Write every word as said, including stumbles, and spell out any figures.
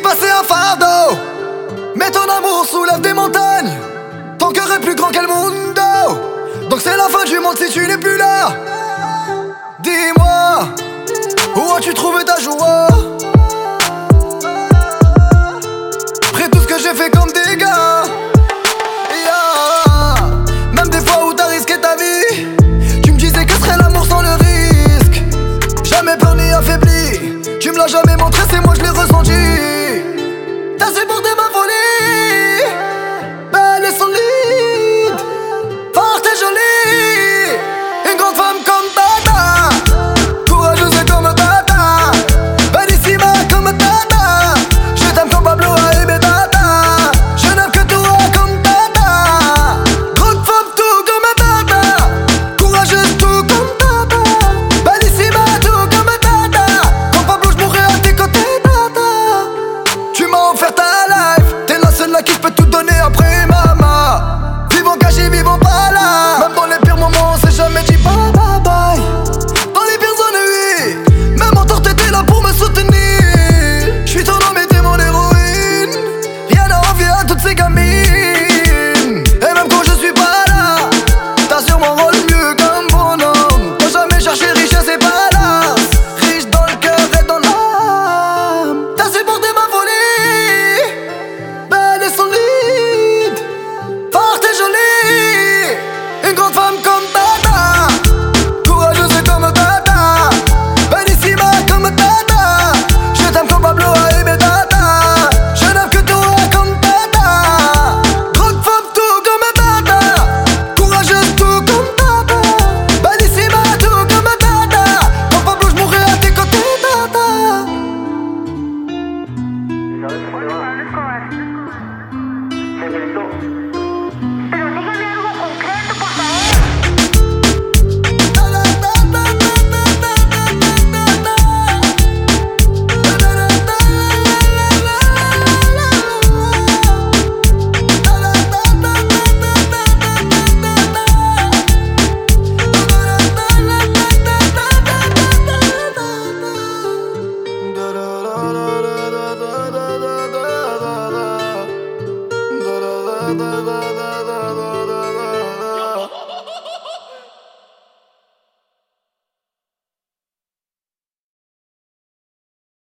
passé un fardeau. Mais ton amour soulève des montagnes. Ton cœur est plus grand qu'El Mundo. Donc c'est la fin du monde si tu n'es plus là. Dis-moi, où as-tu trouvé ta joie? Après tout ce que j'ai fait comme dégâts, yeah. Même des fois où t'as risqué ta vie, tu me disais que serait l'amour sans le risque. Jamais peur ni affaibli, tu me l'as jamais montré, c'est moi je l'ai ressenti. T'as supporté